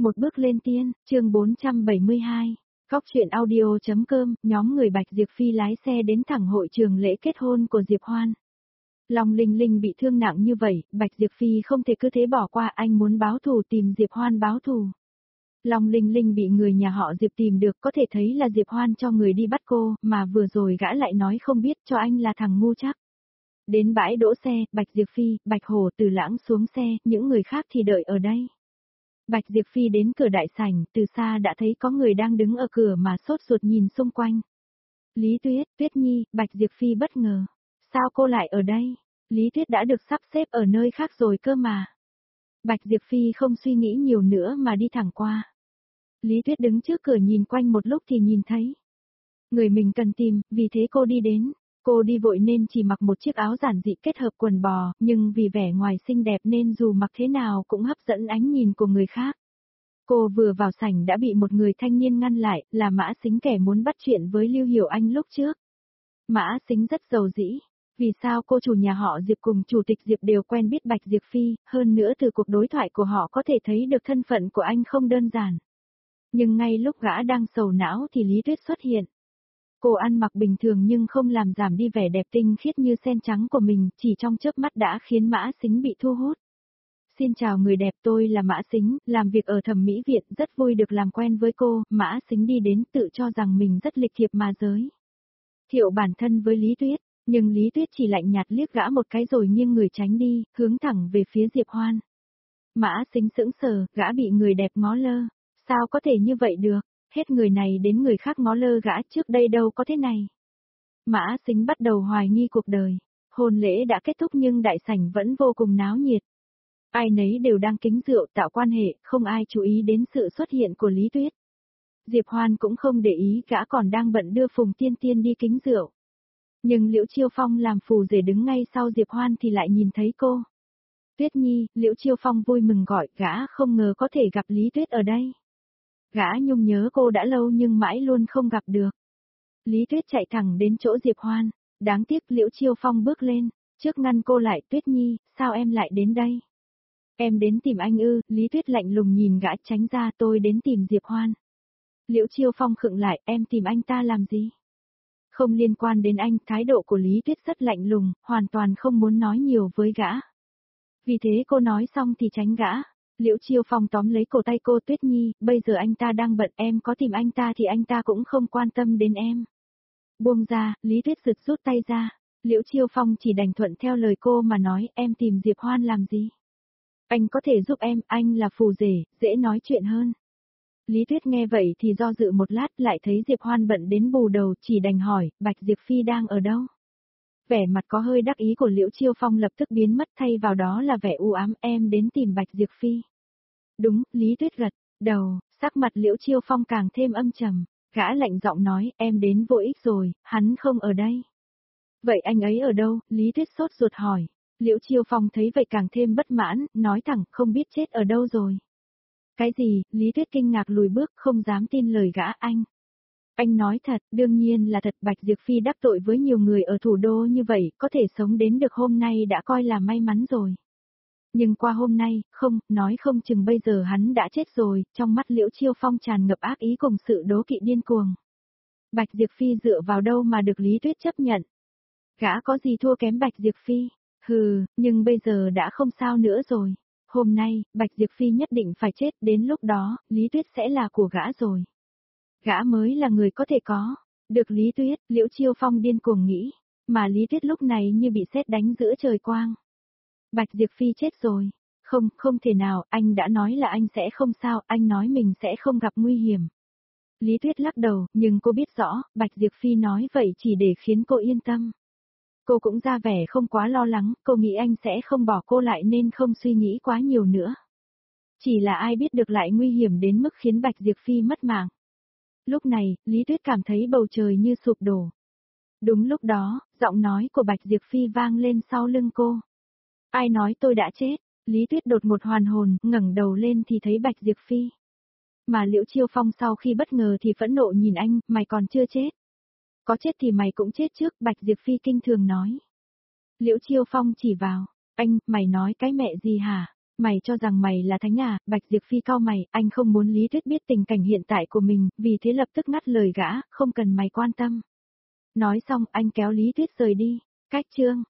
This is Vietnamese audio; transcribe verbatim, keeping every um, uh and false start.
Một bước lên tiên, chương bốn trăm bảy mươi hai. Góc truyện audio.com, nhóm người Bạch Diệp Phi lái xe đến thẳng hội trường lễ kết hôn của Diệp Hoan. Long Linh Linh bị thương nặng như vậy, Bạch Diệp Phi không thể cứ thế bỏ qua, anh muốn báo thù, tìm Diệp Hoan báo thù. Long Linh Linh bị người nhà họ Diệp tìm được, có thể thấy là Diệp Hoan cho người đi bắt cô, mà vừa rồi gã lại nói không biết, cho anh là thằng ngu chắc. Đến bãi đỗ xe, Bạch Diệp Phi, Bạch Hổ, Từ Lãng xuống xe, những người khác thì đợi ở đây. Bạch Diệp Phi đến cửa đại sảnh, từ xa đã thấy có người đang đứng ở cửa mà sốt ruột nhìn xung quanh. Lý Tuyết, Tuyết Nhi, Bạch Diệp Phi bất ngờ. Sao cô lại ở đây? Lý Tuyết đã được sắp xếp ở nơi khác rồi cơ mà. Bạch Diệp Phi không suy nghĩ nhiều nữa mà đi thẳng qua. Lý Tuyết đứng trước cửa nhìn quanh một lúc thì nhìn thấy người mình cần tìm, vì thế cô đi đến. Cô đi vội nên chỉ mặc một chiếc áo giản dị kết hợp quần bò, nhưng vì vẻ ngoài xinh đẹp nên dù mặc thế nào cũng hấp dẫn ánh nhìn của người khác. Cô vừa vào sảnh đã bị một người thanh niên ngăn lại, là Mã Sính, kẻ muốn bắt chuyện với Lưu Hiểu Anh lúc trước. Mã Sính rất giàu dĩ. Vì sao cô chủ nhà họ Diệp cùng chủ tịch Diệp đều quen biết Bạch Diệp Phi, hơn nữa từ cuộc đối thoại của họ có thể thấy được thân phận của anh không đơn giản. Nhưng ngay lúc gã đang sầu não thì Lý Tuyết xuất hiện. Cô ăn mặc bình thường nhưng không làm giảm đi vẻ đẹp tinh khiết như sen trắng của mình, chỉ trong chớp mắt đã khiến Mã Sính bị thu hút. Xin chào người đẹp, tôi là Mã Sính, làm việc ở thẩm mỹ viện, rất vui được làm quen với cô. Mã Sính đi đến, tự cho rằng mình rất lịch thiệp mà giới thiệu bản thân với Lý Tuyết, nhưng Lý Tuyết chỉ lạnh nhạt liếc gã một cái rồi nghiêng người tránh đi, hướng thẳng về phía Diệp Hoan. Mã Sính sững sờ, gã bị người đẹp ngó lơ, sao có thể như vậy được? Hết người này đến người khác ngó lơ gã, trước đây đâu có thế này. Mã Sính bắt đầu hoài nghi cuộc đời. Hôn lễ đã kết thúc nhưng đại sảnh vẫn vô cùng náo nhiệt. Ai nấy đều đang kính rượu tạo quan hệ, không ai chú ý đến sự xuất hiện của Lý Tuyết. Diệp Hoan cũng không để ý, gã còn đang bận đưa Phùng Tiên Tiên đi kính rượu. Nhưng Liễu Chiêu Phong làm phù rể đứng ngay sau Diệp Hoan thì lại nhìn thấy cô. Tuyết Nhi, Liễu Chiêu Phong vui mừng gọi, gã không ngờ có thể gặp Lý Tuyết ở đây. Gã nhung nhớ cô đã lâu nhưng mãi luôn không gặp được. Lý Tuyết chạy thẳng đến chỗ Diệp Hoan, đáng tiếc Liễu Chiêu Phong bước lên, trước ngăn cô lại. Tuyết Nhi, sao em lại đến đây? Em đến tìm anh ư? Lý Tuyết lạnh lùng nhìn gã, tránh ra. Tôi đến tìm Diệp Hoan. Liễu Chiêu Phong khựng lại, em tìm anh ta làm gì? Không liên quan đến anh. Thái độ của Lý Tuyết rất lạnh lùng, hoàn toàn không muốn nói nhiều với gã. Vì thế cô nói xong thì tránh gã. Liễu Chiêu Phong tóm lấy cổ tay cô. Tuyết Nhi, bây giờ anh ta đang bận, em có tìm anh ta thì anh ta cũng không quan tâm đến em. Buông ra. Lý Tuyết giật rút tay ra. Liễu Chiêu Phong chỉ đành thuận theo lời cô mà nói, em tìm Diệp Hoan làm gì? Anh có thể giúp em, anh là phù rể, dễ nói chuyện hơn. Lý Tuyết nghe vậy thì do dự một lát, lại thấy Diệp Hoan bận đến bù đầu, chỉ đành hỏi, Bạch Diệp Phi đang ở đâu? Vẻ mặt có hơi đắc ý của Liễu Chiêu Phong lập tức biến mất, thay vào đó là vẻ u ám. Em đến tìm Bạch Diệp Phi. Đúng. Lý Tuyết gật đầu, sắc mặt Liễu Chiêu Phong càng thêm âm trầm. Gã lạnh giọng nói, em đến vô ích rồi, hắn không ở đây. Vậy anh ấy ở đâu? Lý Tuyết sốt ruột hỏi. Liễu Chiêu Phong thấy vậy càng thêm bất mãn, nói thẳng, không biết chết ở đâu rồi. Cái gì? Lý Tuyết kinh ngạc lùi bước, không dám tin lời gã. Anh. Anh nói thật, đương nhiên là thật. Bạch Diệp Phi đắc tội với nhiều người ở thủ đô như vậy, có thể sống đến được hôm nay đã coi là may mắn rồi. Nhưng qua hôm nay, không, nói không chừng bây giờ hắn đã chết rồi. Trong mắt Liễu Chiêu Phong tràn ngập ác ý cùng sự đố kỵ điên cuồng. Bạch Diệp Phi dựa vào đâu mà được Lý Tuyết chấp nhận? Gã có gì thua kém Bạch Diệp Phi? Hừ, nhưng bây giờ đã không sao nữa rồi. Hôm nay, Bạch Diệp Phi nhất định phải chết, đến lúc đó, Lý Tuyết sẽ là của gã rồi. Gã mới là người có thể có được Lý Tuyết. Liễu Chiêu Phong điên cuồng nghĩ, mà Lý Tuyết lúc này như bị sét đánh giữa trời quang. Bạch Diệp Phi chết rồi. Không, không thể nào, anh đã nói là anh sẽ không sao, anh nói mình sẽ không gặp nguy hiểm. Lý Tuyết lắc đầu, nhưng cô biết rõ, Bạch Diệp Phi nói vậy chỉ để khiến cô yên tâm. Cô cũng ra vẻ không quá lo lắng, cô nghĩ anh sẽ không bỏ cô lại nên không suy nghĩ quá nhiều nữa. Chỉ là ai biết được lại nguy hiểm đến mức khiến Bạch Diệp Phi mất mạng. Lúc này, Lý Tuyết cảm thấy bầu trời như sụp đổ. Đúng lúc đó, giọng nói của Bạch Diệp Phi vang lên sau lưng cô. Ai nói tôi đã chết? Lý Tuyết đột một hoàn hồn, ngẩng đầu lên thì thấy Bạch Diệp Phi. Mà Liễu Chiêu Phong sau khi bất ngờ thì phẫn nộ nhìn anh, mày còn chưa chết. Có chết thì mày cũng chết trước, Bạch Diệp Phi kinh thường nói. Liễu Chiêu Phong chỉ vào, anh, mày nói cái mẹ gì hả? Mày cho rằng mày là thánh à, Bạch Diệp Phi cau mày, anh không muốn Lý Tuyết biết tình cảnh hiện tại của mình, vì thế lập tức ngắt lời gã, không cần mày quan tâm. Nói xong, anh kéo Lý Tuyết rời đi. Cách chương